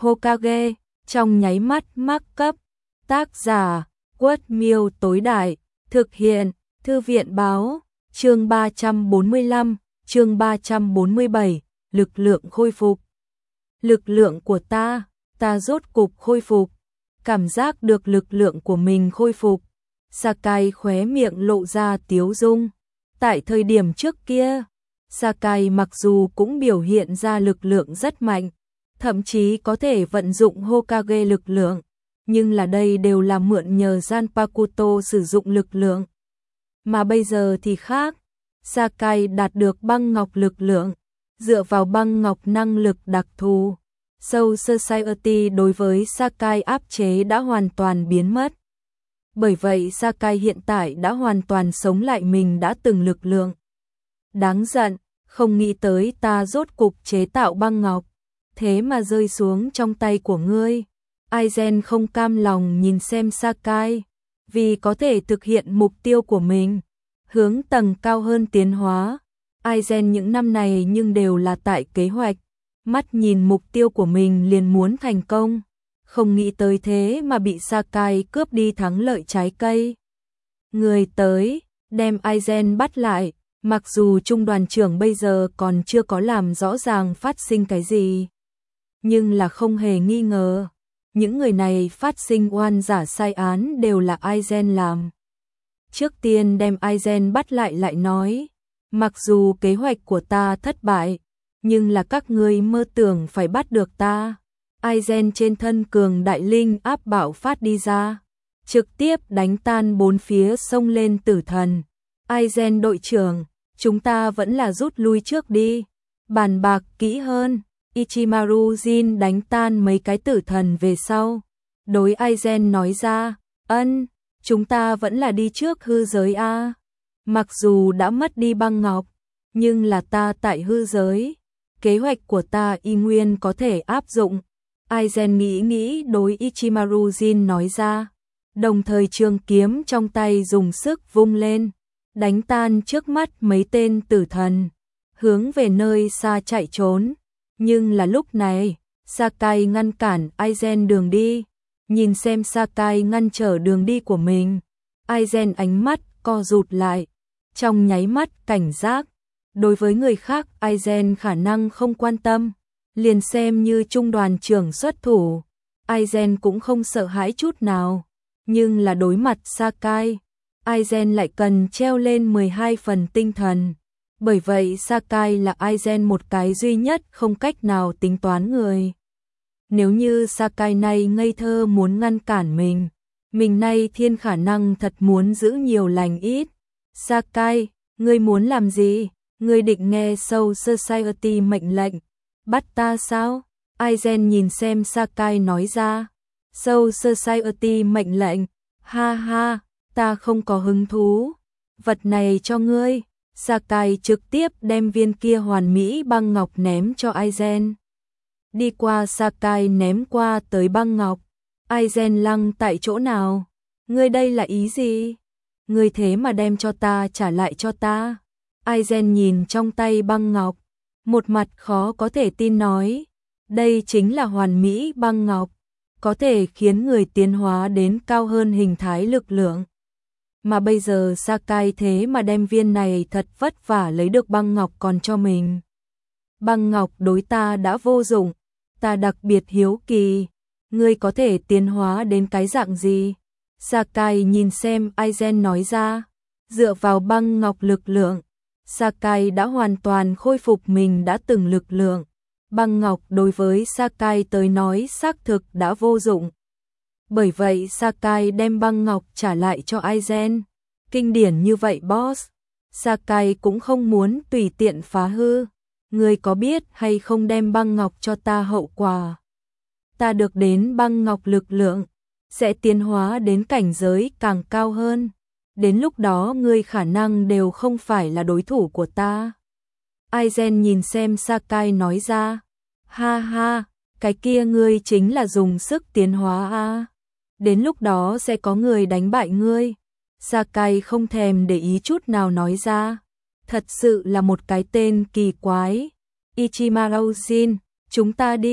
Hokage, trong nháy mắt mắc cấp. Tác giả, Quất Miêu tối đại, thực hiện, Thư viện báo, chương 345, chương 347, lực lượng khôi phục. Lực lượng của ta rốt cục khôi phục. Cảm giác được lực lượng của mình khôi phục. Sakai khóe miệng lộ ra tiếu dung. Tại thời điểm trước kia, Sakai mặc dù cũng biểu hiện ra lực lượng rất mạnh, thậm chí có thể vận dụng Hokage lực lượng, nhưng là đây đều là mượn nhờ Zanpakuto sử dụng lực lượng. Mà bây giờ thì khác, Sakai đạt được băng ngọc lực lượng, dựa vào băng ngọc năng lực đặc thù. Soul Society đối với Sakai áp chế đã hoàn toàn biến mất. Bởi vậy Sakai hiện tại đã hoàn toàn sống lại mình đã từng lực lượng. Đáng giận, không nghĩ tới ta rốt cục chế tạo băng ngọc, thế mà rơi xuống trong tay của ngươi. Aizen không cam lòng nhìn xem Sakai, vì có thể thực hiện mục tiêu của mình, hướng tầng cao hơn tiến hóa. Aizen những năm này nhưng đều là tại kế hoạch, mắt nhìn mục tiêu của mình liền muốn thành công, không nghĩ tới thế mà bị Sakai cướp đi thắng lợi trái cây. Người tới, đem Aizen bắt lại, mặc dù trung đoàn trưởng bây giờ còn chưa có làm rõ ràng phát sinh cái gì, nhưng là không hề nghi ngờ, những người này phát sinh oan giả sai án đều là Aizen làm. Trước tiên đem Aizen bắt lại nói, mặc dù kế hoạch của ta thất bại, nhưng là các ngươi mơ tưởng phải bắt được ta. Aizen trên thân cường đại linh áp bạo phát đi ra, trực tiếp đánh tan bốn phía xông lên tử thần. Aizen đội trưởng, chúng ta vẫn là rút lui trước đi, bàn bạc kỹ hơn. Ichimaru Jin đánh tan mấy cái tử thần về sau, đối Aizen nói ra, chúng ta vẫn là đi trước hư giới a. Mặc dù đã mất đi băng ngọc, nhưng là ta tại hư giới, kế hoạch của ta y nguyên có thể áp dụng. Aizen nghĩ đối Ichimaru Jin nói ra, đồng thời trường kiếm trong tay dùng sức vung lên, đánh tan trước mắt mấy tên tử thần, hướng về nơi xa chạy trốn. Nhưng là lúc này, Sakai ngăn cản Aizen đường đi, nhìn xem Sakai ngăn trở đường đi của mình. Aizen ánh mắt co rụt lại, trong nháy mắt cảnh giác, đối với người khác Aizen khả năng không quan tâm, liền xem như trung đoàn trưởng xuất thủ, Aizen cũng không sợ hãi chút nào, nhưng là đối mặt Sakai, Aizen lại cần treo lên 12 phần tinh thần. Bởi vậy Sakai là Aizen một cái duy nhất không cách nào tính toán người. Nếu như Sakai này ngây thơ muốn ngăn cản mình nay thiên khả năng thật muốn giữ nhiều lành ít. Sakai, ngươi muốn làm gì? Ngươi định nghe Soul Society mệnh lệnh, bắt ta sao? Aizen nhìn xem Sakai nói ra. Soul Society mệnh lệnh, ha ha, ta không có hứng thú. Vật này cho ngươi. Sakai trực tiếp đem viên kia hoàn mỹ băng ngọc ném cho Aizen. Đi qua Sakai ném qua tới băng ngọc. Aizen lăng tại chỗ nào? Ngươi đây là ý gì? Ngươi thế mà đem cho ta trả lại cho ta. Aizen nhìn trong tay băng ngọc, một mặt khó có thể tin nói, đây chính là hoàn mỹ băng ngọc, có thể khiến người tiến hóa đến cao hơn hình thái lực lượng. Mà bây giờ Sakai thế mà đem viên này thật vất vả lấy được băng ngọc còn cho mình. Băng ngọc đối ta đã vô dụng, ta đặc biệt hiếu kỳ, ngươi có thể tiến hóa đến cái dạng gì? Sakai nhìn xem Aizen nói ra, dựa vào băng ngọc lực lượng, Sakai đã hoàn toàn khôi phục mình đã từng lực lượng. Băng ngọc đối với Sakai tới nói xác thực đã vô dụng. Bởi vậy Sakai đem băng ngọc trả lại cho Aizen. Kinh điển như vậy boss. Sakai cũng không muốn tùy tiện phá hư. Ngươi có biết hay không đem băng ngọc cho ta hậu quả? Ta được đến băng ngọc lực lượng, sẽ tiến hóa đến cảnh giới càng cao hơn. Đến lúc đó ngươi khả năng đều không phải là đối thủ của ta. Aizen nhìn xem Sakai nói ra. Ha ha, cái kia ngươi chính là dùng sức tiến hóa a. Đến lúc đó sẽ có người đánh bại ngươi. Sakai không thèm để ý chút nào nói ra. Thật sự là một cái tên kỳ quái. Ichimaru Jin, chúng ta đi.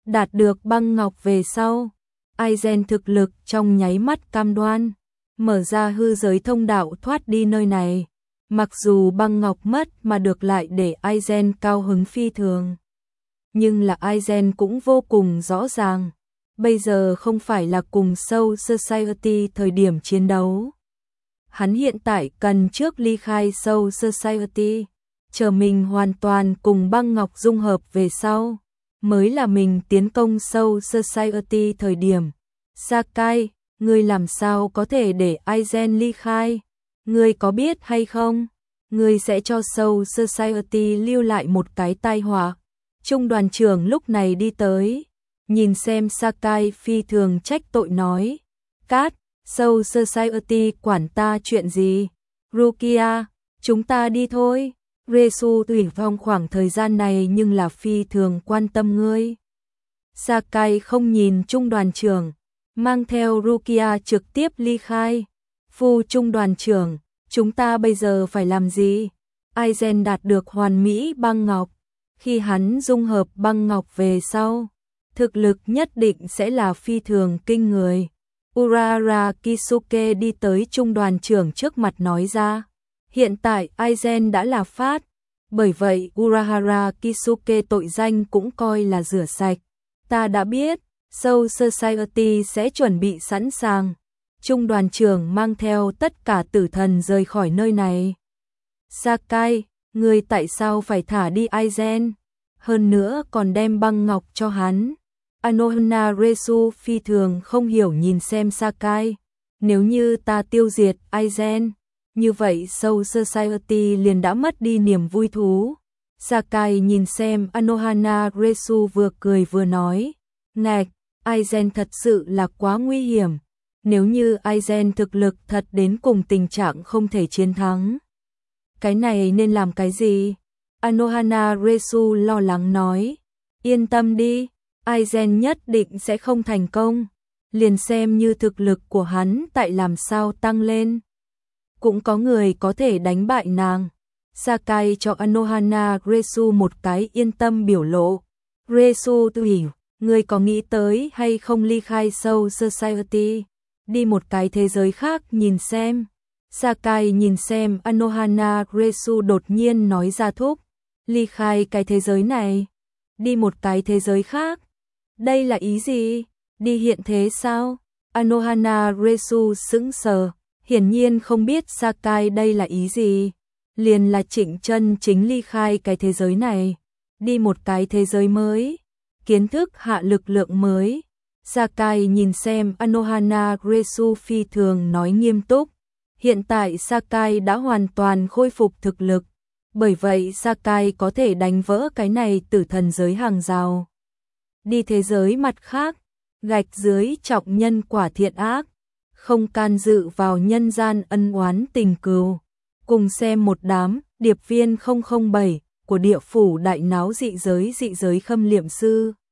Đạt được băng ngọc về sau, Aizen thực lực trong nháy mắt cam đoan, mở ra hư giới thông đạo thoát đi nơi này. Mặc dù băng ngọc mất mà được lại để Aizen cao hứng phi thường. Nhưng là Aizen cũng vô cùng rõ ràng, bây giờ không phải là cùng Soul Society thời điểm chiến đấu. Hắn hiện tại cần trước ly khai Soul Society, chờ mình hoàn toàn cùng băng ngọc dung hợp về sau, mới là mình tiến công Soul Society thời điểm. Sakai, ngươi làm sao có thể để Aizen ly khai? Ngươi có biết hay không? Ngươi sẽ cho Soul Society lưu lại một cái tai họa. Trung đoàn trưởng lúc này đi tới, nhìn xem Sakai phi thường trách tội nói. Cát, Soul Society quản ta chuyện gì? Rukia, chúng ta đi thôi. Resu Thủy Phong khoảng thời gian này nhưng là phi thường quan tâm ngươi. Sakai không nhìn trung đoàn trưởng, mang theo Rukia trực tiếp ly khai. Phu trung đoàn trưởng, chúng ta bây giờ phải làm gì? Aizen đạt được hoàn mỹ băng ngọc. Khi hắn dung hợp băng ngọc về sau, thực lực nhất định sẽ là phi thường kinh người. Urahara Kisuke đi tới trung đoàn trưởng trước mặt nói ra. Hiện tại Aizen đã là phát, bởi vậy Urahara Kisuke tội danh cũng coi là rửa sạch. Ta đã biết, Soul Society sẽ chuẩn bị sẵn sàng. Trung đoàn trưởng mang theo tất cả tử thần rời khỏi nơi này. Sakai, ngươi tại sao phải thả đi Aizen? Hơn nữa còn đem băng ngọc cho hắn. Anohana Resu phi thường không hiểu nhìn xem Sakai. Nếu như ta tiêu diệt Aizen, như vậy Soul Society liền đã mất đi niềm vui thú. Sakai nhìn xem Anohana Resu vừa cười vừa nói. Ngạch, Aizen thật sự là quá nguy hiểm. Nếu như Aizen thực lực thật đến cùng tình trạng không thể chiến thắng, cái này nên làm cái gì? Anohana Resu lo lắng nói. Yên tâm đi, Aizen nhất định sẽ không thành công. Liền xem như thực lực của hắn tại làm sao tăng lên, cũng có người có thể đánh bại nàng. Sakai cho Anohana Resu một cái yên tâm biểu lộ. Resu Thủy, ngươi có nghĩ tới hay không ly khai Soul Society, đi một cái thế giới khác nhìn xem? Sakai nhìn xem Anohana Resu đột nhiên nói ra thúc. Ly khai cái thế giới này, đi một cái thế giới khác. Đây là ý gì? Đi hiện thế sao? Anohana Resu sững sờ, hiển nhiên không biết Sakai đây là ý gì. Liền là Trịnh chân chính ly khai cái thế giới này, đi một cái thế giới mới, kiến thức hạ lực lượng mới. Sakai nhìn xem Anohana Resu phi thường nói nghiêm túc. Hiện tại Sakai đã hoàn toàn khôi phục thực lực, bởi vậy Sakai có thể đánh vỡ cái này tử thần giới hàng rào. Đi thế giới mặt khác, gạch dưới trọng nhân quả thiện ác, không can dự vào nhân gian ân oán tình cừu. Cùng xem một đám điệp viên 007 của địa phủ đại náo dị giới khâm liệm sư.